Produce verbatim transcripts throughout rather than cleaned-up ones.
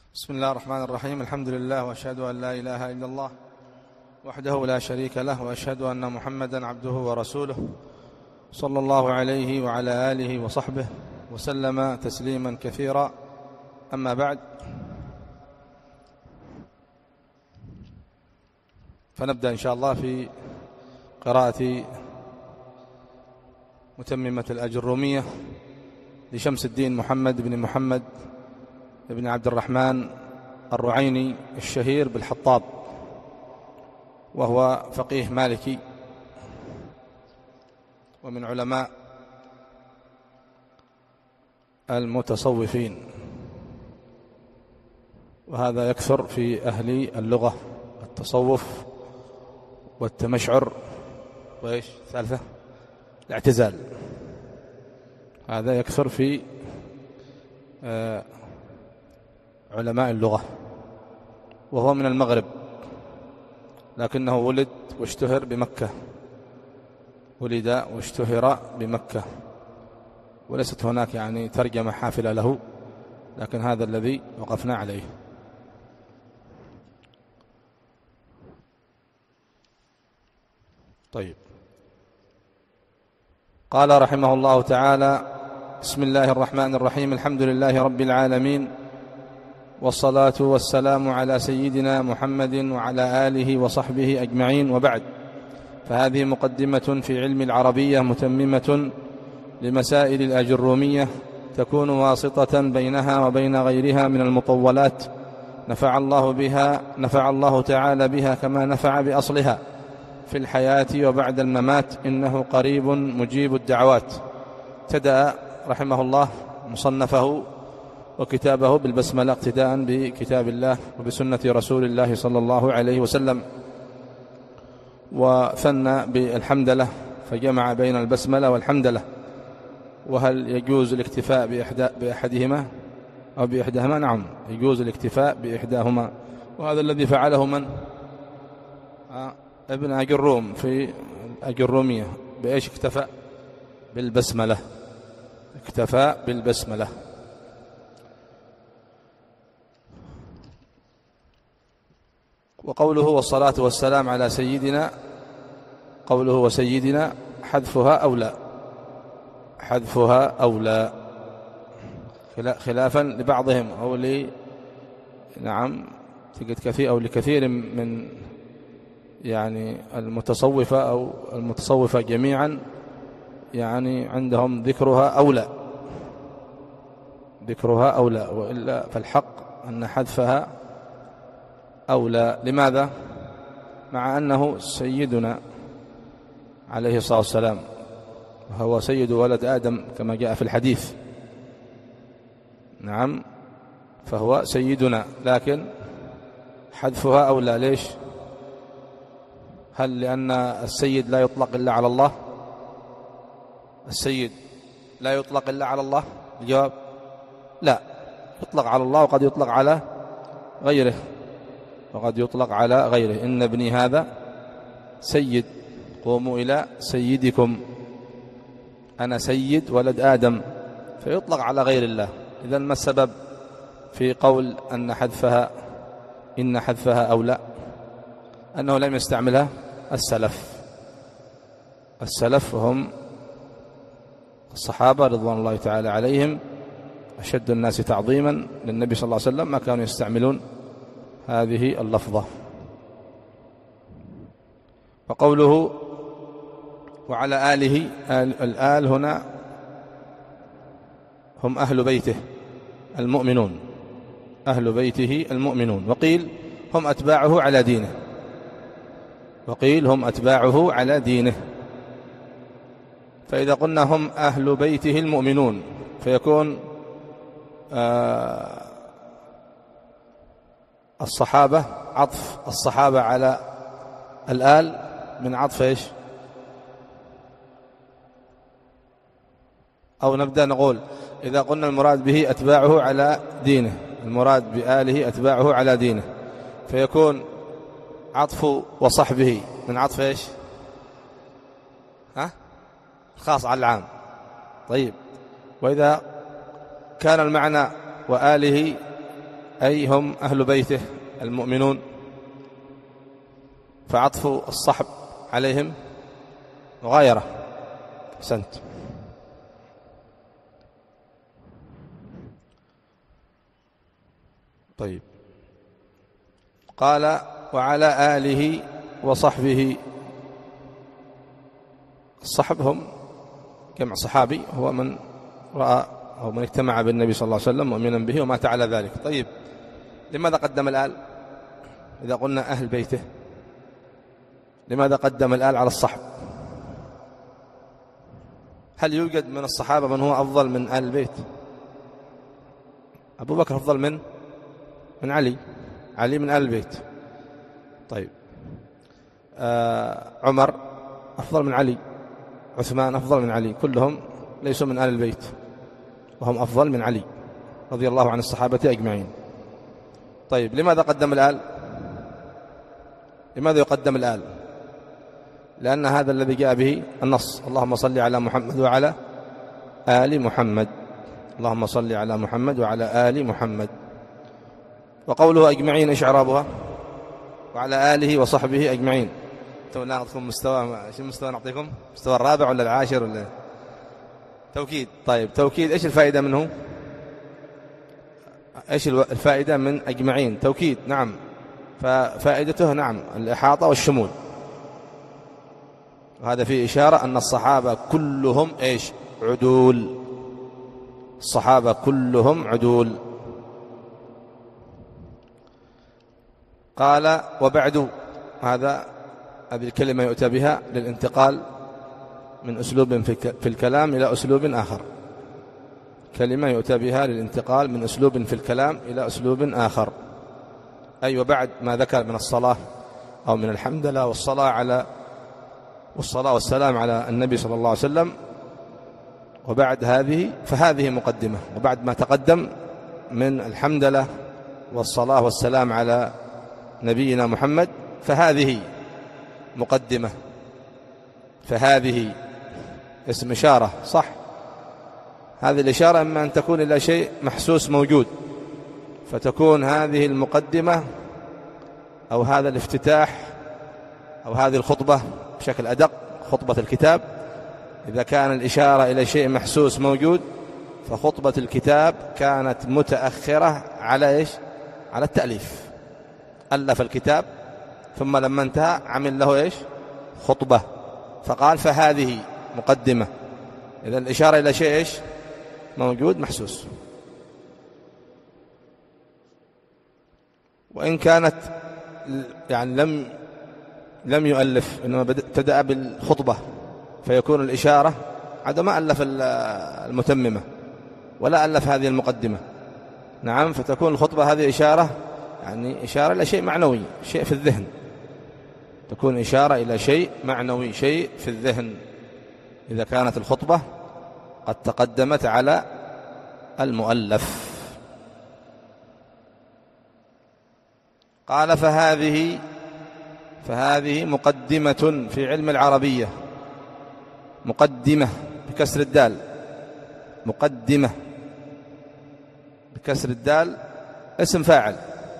بسم الله الرحمن الرحيم. الحمد لله، وأشهد أن لا إله إلا الله وحده لا شريك له، وأشهد أن محمدا عبده ورسوله صلى الله عليه وعلى آله وصحبه وسلم تسليما كثيرا. أما بعد، فنبدأ إن شاء الله في قراءة متممة الأجرومية لشمس الدين محمد بن محمد بن عبد الرحمن الرعيني الشهير بالحطاب، وهو فقيه مالكي ومن علماء المتصوفين، وهذا يكثر في أهل اللغة التصوف والتمشعر وإيش ثالثة الاعتزال. هذا يكثر في آه علماء اللغة، وهو من المغرب لكنه ولد واشتهر بمكة، ولد واشتهر بمكة، وليست هناك يعني ترجمة حافلة له، لكن هذا الذي وقفنا عليه. طيب، قال رحمه الله تعالى: بسم الله الرحمن الرحيم، الحمد لله رب العالمين، والصلاة والسلام على سيدنا محمد وعلى آله وصحبه أجمعين، وبعد، فهذه مقدمة في علم العربية متممة لمسائل الأجرومية، تكون واسطة بينها وبين غيرها من المطولات، نفع الله بها نفع الله تعالى بها كما نفع بأصلها في الحياة وبعد الممات، إنه قريب مجيب الدعوات. ابتدأ رحمه الله مصنفه وكتابه بالبسملة اقتداء بكتاب الله وبسنة رسول الله صلى الله عليه وسلم، وثنى بالحمدلة، فجمع بين البسملة والحمدلة. وهل يجوز الاكتفاء بأحدهما أو بإحداهما؟ نعم، يجوز الاكتفاء بإحداهما، وهذا الذي فعله من؟ آه ابن أجروم في الأجرومية. بإيش اكتفى؟ بالبسملة، اكتفى بالبسملة. وقوله والصلاة والسلام على سيدنا، قوله وسيدنا حذفها أولى، حذفها أولى خلافا لبعضهم أو لي نعم تجد كثير أو لكثير من يعني المتصوفة أو المتصوفة جميعا، يعني عندهم ذكرها أولى، ذكرها أولى، وإلا فالحق أن حذفها أولى. لماذا؟ مع أنه سيدنا عليه الصلاة والسلام، وهو سيد ولد آدم كما جاء في الحديث، نعم، فهو سيدنا، لكن حذفها أولى. ليش؟ هل لأن السيد لا يطلق إلا على الله؟ السيد لا يطلق إلا على الله؟ الجواب لا، يطلق على الله وقد يطلق على غيره، وقد يطلق على غيره. إن ابني هذا سيد، قوموا إلى سيدكم، أنا سيد ولد آدم، فيطلق على غير الله. إذن ما السبب في قول أن حذفها إن حذفها أولى؟ أنه لم يستعملها السلف. السلف هم الصحابة رضوان الله تعالى عليهم، أشد الناس تعظيما للنبي صلى الله عليه وسلم، ما كانوا يستعملون هذه اللفظة. وقوله وعلى آله، الآل هنا هم أهل بيته المؤمنون، أهل بيته المؤمنون. وقيل هم أتباعه على دينه، وقيل هم أتباعه على دينه. فإذا قلنا هم أهل بيته المؤمنون، فيكون آه الصحابة، عطف الصحابة على الآل من عطف إيش؟ أو نبدأ نقول إذا قلنا المراد به أتباعه على دينه، المراد بآله أتباعه على دينه، فيكون عطف وصحبه من عطف إيش؟ ها؟ خاص على العام. طيب، وإذا كان المعنى وآله أي هم أهل بيته المؤمنون، فعطف الصحب عليهم مغايرة. أحسنت. طيب، قال وعلى آله وصحبه. الصحب هم جمع صحابي، هو من رأى أو من اجتمع بالنبي صلى الله عليه وسلم مؤمنا به ومات على ذلك. طيب، لماذا قدم الآل إذا قلنا أهل بيته؟ لماذا قدم الآل على الصحب؟ هل يوجد من الصحابة من هو أفضل من آل البيت؟ أبو بكر أفضل من من علي، علي من آل البيت. طيب، آه عمر أفضل من علي، عثمان أفضل من علي، كلهم ليسوا من آل البيت وهم أفضل من علي رضي الله عن الصحابة أجمعين. طيب، لماذا قدم الآل؟ لماذا يقدم الآل؟ لأن هذا الذي جاء به النص: اللهم صل على محمد وعلى آل محمد، اللهم صل على محمد وعلى آل محمد. وقوله أجمعين إيش إعرابها؟ وعلى آله وصحبه أجمعين. لا نعطيكم مستوى، ايش المستوى نعطيكم؟ مستوى الرابع ولا العاشر ولا توكيد؟ طيب، توكيد ايش الفائدة منه؟ ايش الفائدة من أجمعين؟ توكيد، نعم، ففائدته نعم الإحاطة والشمول. وهذا فيه إشارة أن الصحابة كلهم ايش؟ عدول. الصحابة كلهم عدول. قال وبعد، هذا هذه الكلمة يؤتى بها للانتقال من أسلوب في الكلام إلى أسلوب آخر. كلمة يؤتى بها للانتقال من أسلوب في الكلام إلى أسلوب آخر. أي وبعد ما ذكر من الصلاة أو من الحمد لله والصلاة على والصلاة والسلام على النبي صلى الله عليه وسلم، وبعد هذه فهذه مقدمة. وبعد ما تقدم من الحمد لله والصلاة والسلام على نبينا محمد فهذه مقدمة. فهذه اسم إشارة، صح؟ هذه الإشارة إما أن تكون إلى شيء محسوس موجود، فتكون هذه المقدمة أو هذا الافتتاح أو هذه الخطبة بشكل أدق خطبة الكتاب. إذا كان الإشارة إلى شيء محسوس موجود فخطبة الكتاب كانت متأخرة على إيش؟ على التأليف. ألف الكتاب ثم لما انتهى عمل له إيش؟ خطبة، فقال فهذه مقدمة. إذا الإشارة إلى شيء إيش؟ موجود محسوس. وإن كانت يعني لم لم يؤلف، إنما ابتدأ بالخطبة، فيكون الإشارة عاد ما ألف المتممة ولا ألف هذه المقدمة، نعم، فتكون الخطبة هذه إشارة، يعني إشارة إلى شيء معنوي، شيء في الذهن، تكون إشارة إلى شيء معنوي، شيء في الذهن، إذا كانت الخطبة قد تقدمت على المؤلف. قال فهذه فهذه مقدمة في علم العربية. مقدمة بكسر الدال، مقدمة بكسر الدال اسم فاعل.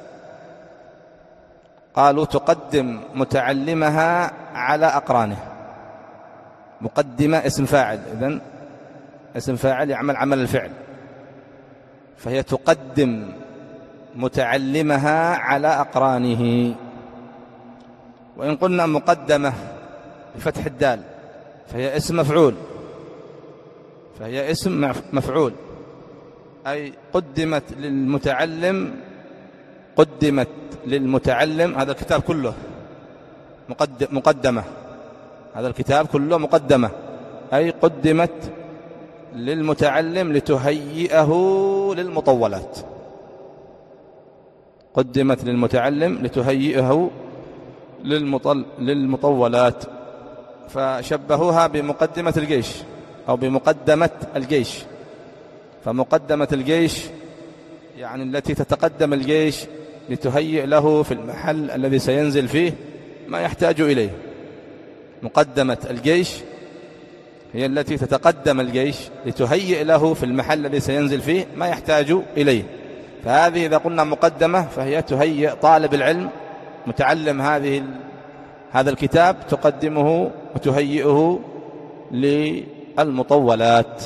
قالوا تقدم متعلمها على أقرانه. مقدمة اسم فاعل، إذن اسم فاعل يعمل عمل الفعل، فهي تقدم متعلمها على أقرانه. وإن قلنا مقدمة بفتح الدال فهي اسم مفعول، فهي اسم مفعول، أي قدمت للمتعلم، قدمت للمتعلم. هذا الكتاب كله مقدمة، هذا الكتاب كله مقدمة، أي قدمت للمتعلم لتهيئه للمطولات. قدمت للمتعلم لتهيئه للمطل للمطولات، فشبهوها بمقدمة الجيش أو بمقدمة الجيش. فمقدمة الجيش يعني التي تتقدم الجيش لتهيئ له في المحل الذي سينزل فيه ما يحتاج إليه. مقدمة الجيش هي التي تتقدم الجيش لتهيئ له في المحل الذي سينزل فيه ما يحتاج إليه. فهذه إذا قلنا مقدمة فهي تهيئ طالب العلم متعلم هذه هذا الكتاب، تقدمه وتهيئه للمطولات.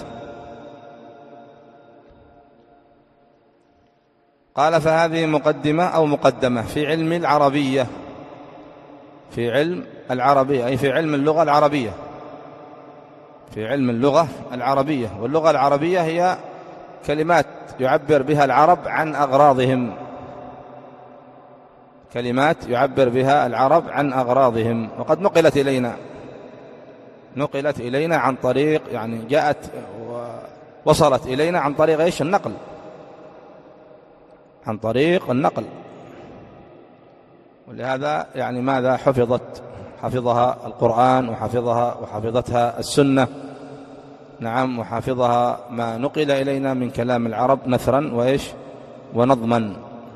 قال فهذه مقدمة أو مقدمة في علم العربية، في علم العربية أي في علم اللغة العربية، في علم اللغة العربية. واللغة العربية هي كلمات يعبر بها العرب عن أغراضهم، كلمات يعبر بها العرب عن أغراضهم. وقد نقلت إلينا نقلت إلينا عن طريق، يعني جاءت ووصلت إلينا عن طريق إيش؟ النقل، عن طريق النقل. ولهذا يعني ماذا حفظت حفظها القرآن وحفظها وحفظتها السنة، نعم، وحفظها ما نقل إلينا من كلام العرب نثرا وإيش ونظما.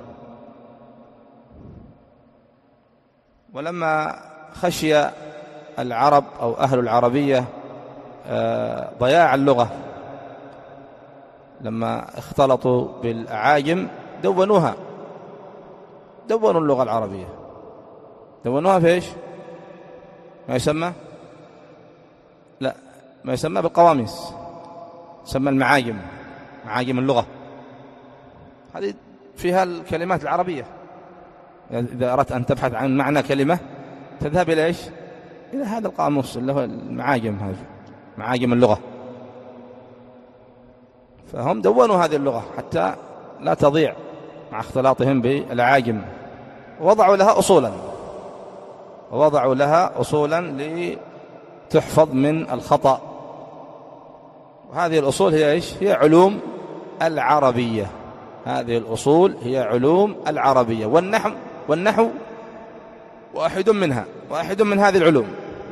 ولما خشي العرب أو أهل العربية ضياع اللغة، لما اختلطوا بالأعاجم دونوها، دونوا اللغة العربية، دونوها في إيش؟ ما يسمى لا ما يسمى بالقواميس، يسمى المعاجم، معاجم اللغة. هذه فيها الكلمات العربية. إذا أردت أن تبحث عن معنى كلمة تذهب إلى إيش؟ إلى هذا القاموس اللي هو المعاجم، هذه معاجم اللغة. فهم دونوا هذه اللغة حتى لا تضيع مع اختلاطهم بالعاجم، ووضعوا لها أصولا ووضعوا لها أصولا لتحفظ من الخطأ. وهذه الأصول هي إيش؟ هي علوم العربية. هذه الأصول هي علوم العربية. والنحو والنحو واحد منها، واحد من هذه العلوم،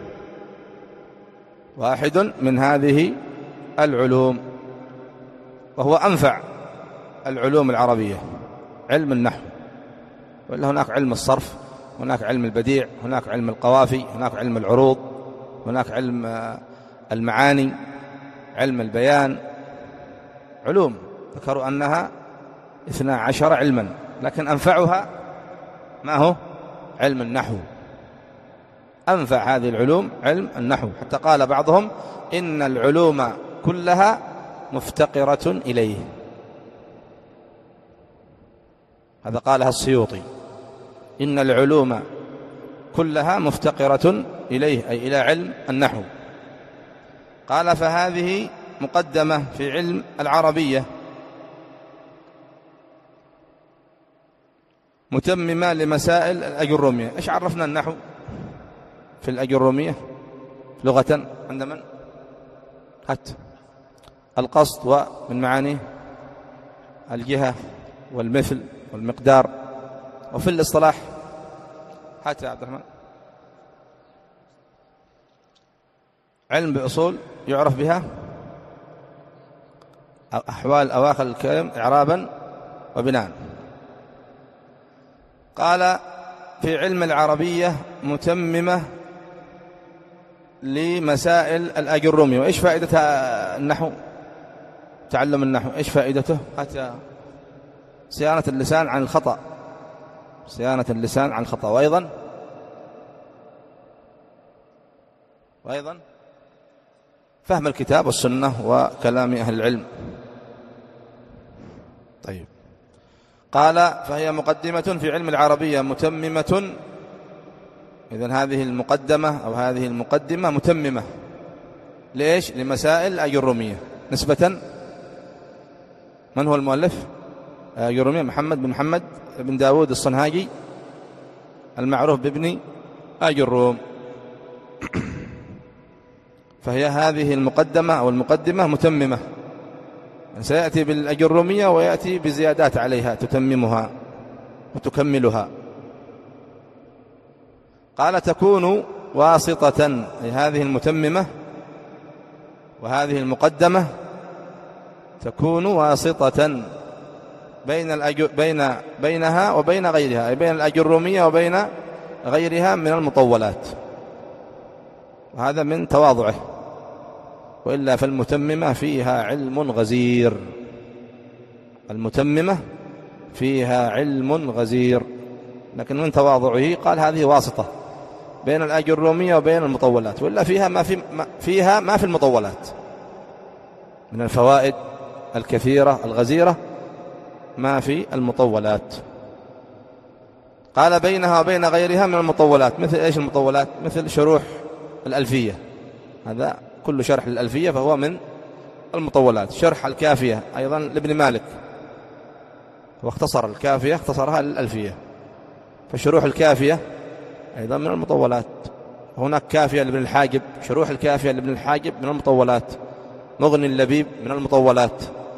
واحد من هذه العلوم، وهو أنفع العلوم العربية، علم النحو. ولا هناك علم الصرف، هناك علم البديع، هناك علم القوافي، هناك علم العروض، هناك علم المعاني، علم البيان، علوم ذكروا أنها اثنا عشر علما، لكن أنفعها ما هو؟ علم النحو. أنفع هذه العلوم علم النحو، حتى قال بعضهم إن العلوم كلها مفتقرة إليه. هذا قالها السيوطي، إن العلوم كلها مفتقرة إليه، أي إلى علم النحو. قال فهذه مقدمة في علم العربية متممة لمسائل الأجرومية. إيش عرفنا النحو في الأجرومية لغة؟ عند من؟ هات القصد ومن معانيه الجهة والمثل والمقدار. وفي الاصطلاح هات يا عبد الرحمن، علم بأصول يعرف بها أحوال أواخر الكلم إعرابا وبناء. قال في علم العربية متممة لمسائل الأجرومية. وإيش فائدة النحو؟ تعلم النحو إيش فائدته؟ حتى صيانة اللسان عن الخطأ، صيانة اللسان عن الخطأ، وأيضا وأيضا فهم الكتاب والسنة وكلام أهل العلم. طيب، قال فهي مقدمة في علم العربية متممة. إذن هذه المقدمة أو هذه المقدمة متممة ليش؟ لمسائل الأجرومية. نسبة من هو المؤلف؟ أجرومية محمد بن محمد بن داود الصنهاجي المعروف بابن أجروم. فهي هذه المقدمة أو المقدمة متممة، سيأتي بالأجرومية ويأتي بزيادات عليها تتممها وتكملها. قال تكون واسطة، أي هذه المتممة وهذه المقدمة تكون واسطة بين الأجر بين بينها وبين غيرها، أي بين الأجرومية وبين غيرها من المطولات. وهذا من تواضعه، وإلا فالمتممة فيها علم غزير. المتممة فيها علم غزير. لكن من تواضعه قال هذه واسطة بين الأجرومية وبين المطولات، وإلا فيها ما في ما فيها ما في المطولات من الفوائد الكثيرة الغزيرة ما في المطولات. قال بينها وبين غيرها من المطولات. مثل إيش المطولات؟ مثل شروح الألفية، هذا كل شرح للألفية فهو من المطولات. شرح الكافية أيضا لابن مالك، واختصر الكافية اختصرها للألفية، فشروح الكافية أيضا من المطولات. هناك كافية لابن الحاجب، شروح الكافية لابن الحاجب من المطولات. مغني اللبيب من المطولات.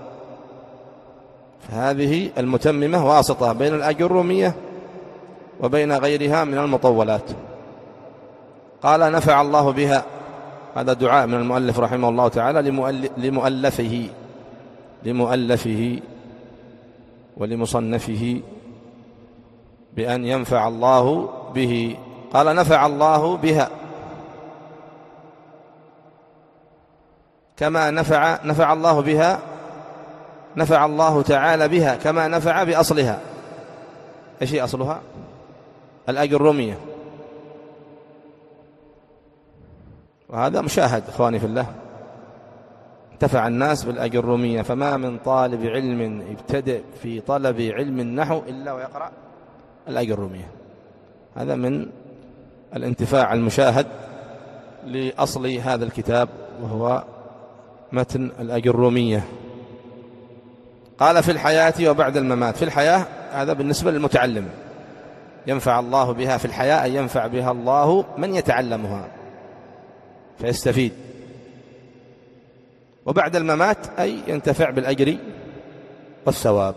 فهذه المتممة واسطة بين الأجرومية وبين غيرها من المطولات. قال نفع الله بها، هذا دعاء من المؤلف رحمه الله تعالى لمؤلفه لمؤلفه ولمصنفه بأن ينفع الله به. قال نفع الله بها كما نفع نفع الله بها نفع الله تعالى بها كما نفع بأصلها. إيش هي أصلها؟ الأجرومية. وهذا مشاهد إخواني في الله، انتفع الناس بالأجرومية. فما من طالب علم يبتدئ في طلب علم النحو إلا ويقرأ الأجرومية. هذا من الانتفاع المشاهد لأصل هذا الكتاب وهو متن الأجرومية. قال في الحياة وبعد الممات. في الحياة هذا بالنسبة للمتعلم، ينفع الله بها في الحياة أي ينفع بها الله من يتعلمها فيستفيد. وبعد الممات أي ينتفع بالأجر والثواب،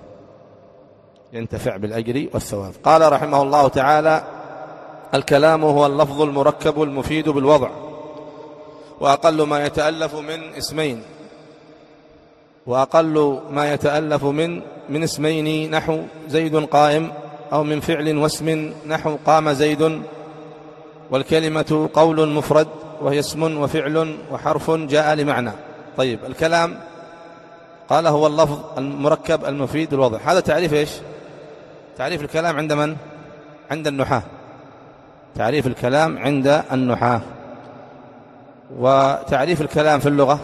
ينتفع بالأجر والثواب. قال رحمه الله تعالى الكلام هو اللفظ المركب المفيد بالوضع، وأقل ما يتألف من اسمين وأقل ما يتألف من من اسمين نحو زيد قائم، أو من فعل واسم نحو قام زيد. والكلمة قول مفرد وهي اسم وفعل وحرف جاء لمعنى. طيب الكلام قال هو اللفظ المركب المفيد بالوضع. هذا تعريف إيش؟ تعريف الكلام عند من؟ عند النحاة. تعريف الكلام عند النحاة. وتعريف الكلام في اللغة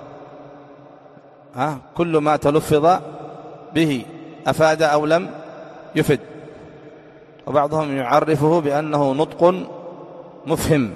ها كل ما تلفظ به أفاد أو لم يفد. وبعضهم يعرفه بأنه نطق مفهم.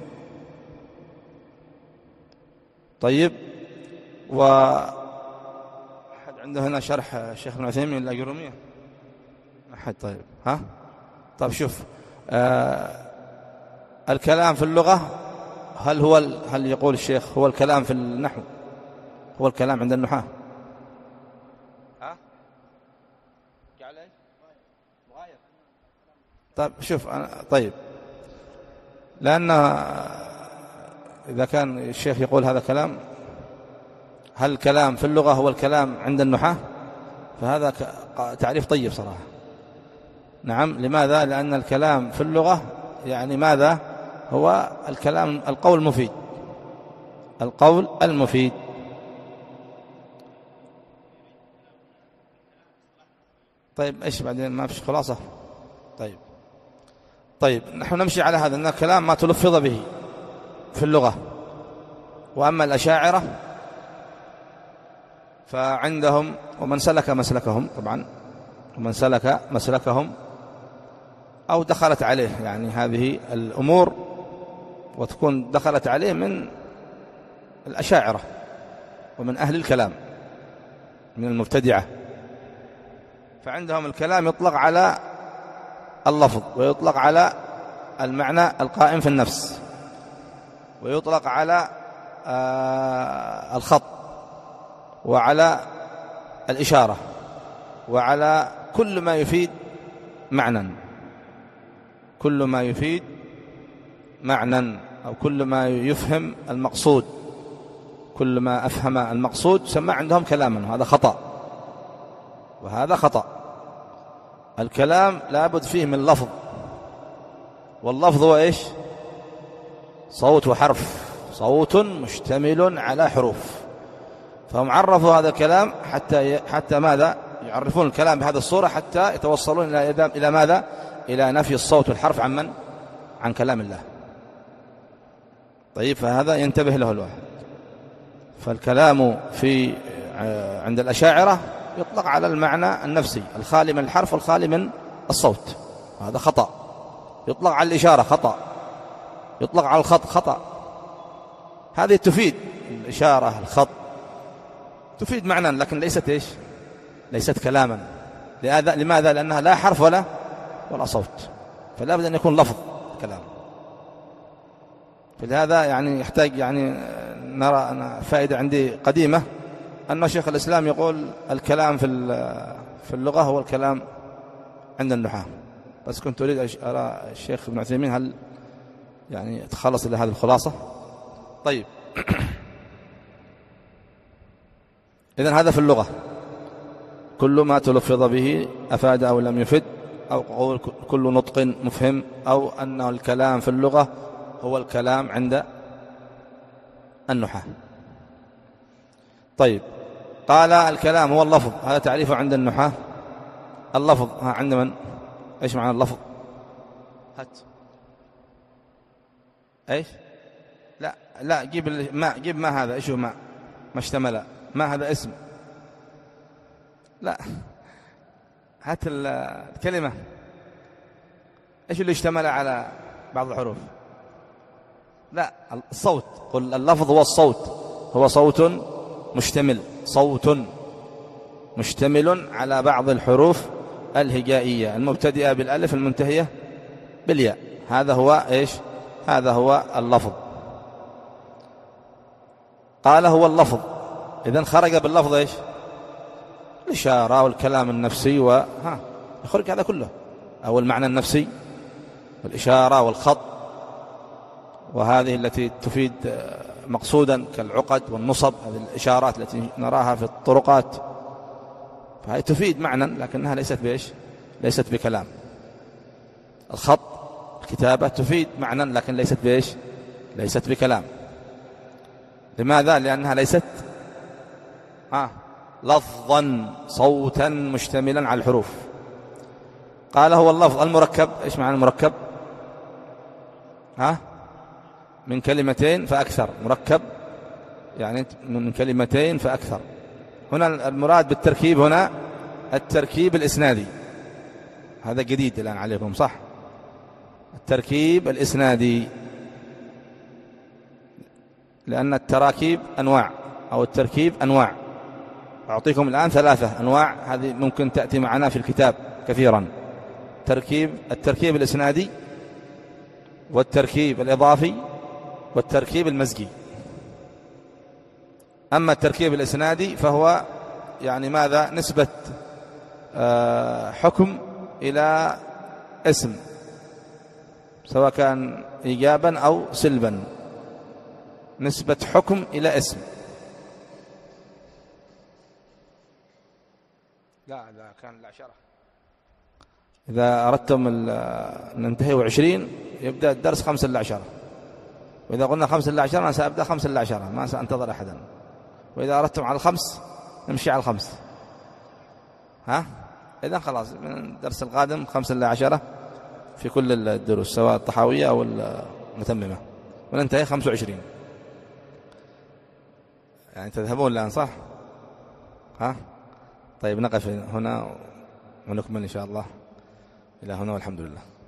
طيب، و أحد عنده هنا شرح الشيخ ابن عثيمين الأجرومية؟ أحد؟ طيب ها طيب شوف آه الكلام في اللغة هل هو ال... هل يقول الشيخ هو الكلام في النحو هو الكلام عند النحاة؟ ها مغاير. طيب شوف أنا طيب لأن إذا كان الشيخ يقول هذا كلام، هل الكلام في اللغة هو الكلام عند النحاة؟ فهذا تعريف طيب صراحة. نعم. لماذا؟ لأن الكلام في اللغة يعني ماذا؟ هو الكلام القول المفيد، القول المفيد. طيب إيش بعدين؟ ما فيش خلاصة. طيب طيب نحن نمشي على هذا، أن الكلام ما تلفظ به في اللغة. وأما الأشاعرة فعندهم ومن سلك مسلكهم طبعا ومن سلك مسلكهم أو دخلت عليه يعني هذه الأمور وتكون دخلت عليه من الأشاعرة ومن أهل الكلام من المبتدعة. فعندهم الكلام يطلق على اللفظ، ويطلق على المعنى القائم في النفس، ويطلق على آه الخط، وعلى الإشارة، وعلى كل ما يفيد معنى، كل ما يفيد معنى أو كل ما يفهم المقصود، كل ما أفهم المقصود سمى عندهم كلاما. هذا خطأ، وهذا خطأ. الكلام لابد فيه من لفظ، واللفظ هو إيش؟ صوت وحرف، صوت مشتمل على حروف. فهم عرفوا هذا الكلام حتى حتى ماذا؟ يعرفون الكلام بهذه الصورة حتى يتوصلون إلى إلى ماذا؟ إلى نفي الصوت والحرف عن من؟ عن كلام الله. طيب، فهذا ينتبه له الواحد. فالكلام في عند الأشاعرة يطلق على المعنى النفسي الخالي من الحرف والخالي من الصوت، هذا خطأ. يطلق على الإشارة خطأ، يطلق على الخط خطأ. هذه تفيد الإشارة الخط تفيد معنى، لكن ليست إيش؟ ليست كلاما. لماذا؟ لأنها لا حرف ولا ولا صوت، فلا بد أن يكون لفظ كلام. فلهذا يعني يحتاج يعني نرى أنا فائدة عندي قديمة أن شيخ الإسلام يقول الكلام في في اللغة هو الكلام عند النحاة. بس كنت أريد أرى الشيخ ابن عثيمين هل يعني تخلص إلى هذه الخلاصة. طيب، إذن هذا في اللغة كل ما تلفظ به أفاد أو لم يفد، أو قول كل نطق مفهم، أو أن الكلام في اللغة هو الكلام عند النحاة. طيب، قال الكلام هو اللفظ، هذا تعريفه عند النحاة. اللفظ ها عند من؟ ايش معنى اللفظ؟ هات ايش؟ لا لا جيب الماء، جيب ما هذا، ايش هو ماء؟ ما اشتمل ما هذا اسم؟ لا، هات الكلمة ايش اللي اشتمل على بعض الحروف؟ لا، الصوت. قل اللفظ هو الصوت، هو صوت مشتمل، صوت مشتمل على بعض الحروف الهجائية المبتدئة بالألف المنتهية بالياء. هذا هو إيش؟ هذا هو اللفظ. قال هو اللفظ، إذن خرج باللفظ إيش؟ الإشارة والكلام النفسي، وها يخرج هذا كله، أو المعنى النفسي والإشارة والخط، وهذه التي تفيد مقصودا كالعقد والنصب، هذه الإشارات التي نراها في الطرقات، فهي تفيد معنى لكنها ليست بإيش؟ ليست بكلام. الخط الكتابة تفيد معنى لكن ليست بإيش؟ ليست بكلام. لماذا؟ لأنها ليست آه لفظا، صوتا مشتملا على الحروف. قال هو اللفظ المركب. إيش معنى المركب؟ ها من كلمتين فأكثر. مركب يعني من كلمتين فأكثر. هنا المراد بالتركيب هنا التركيب الإسنادي، هذا جديد الآن عليكم صح؟ التركيب الإسنادي، لأن التراكيب أنواع أو التركيب أنواع. أعطيكم الآن ثلاثة أنواع، هذه ممكن تأتي معنا في الكتاب كثيرا. تركيب التركيب الإسنادي، والتركيب الإضافي، والتركيب المزجي. أما التركيب الإسنادي فهو يعني ماذا؟ نسبة حكم إلى اسم، سواء كان إيجابا أو سلبا، نسبة حكم إلى اسم. لا لا كان العشرة. إذا أردتم ننتهي وعشرين يبدأ الدرس خمسة للعشرة، وإذا قلنا خمسة للعشرة أنا سأبدأ خمسة للعشرة، ما سأنتظر أحدا. وإذا أردتم على الخمس نمشي على الخمس. ها إذا خلاص من الدرس القادم خمسة للعشرة في كل الدروس سواء الطحاوية أو المتممة، وننتهي خمسة وعشرين. يعني تذهبون الآن صح؟ ها طيب، نقف هنا ونكمل إن شاء الله إلى هنا، والحمد لله.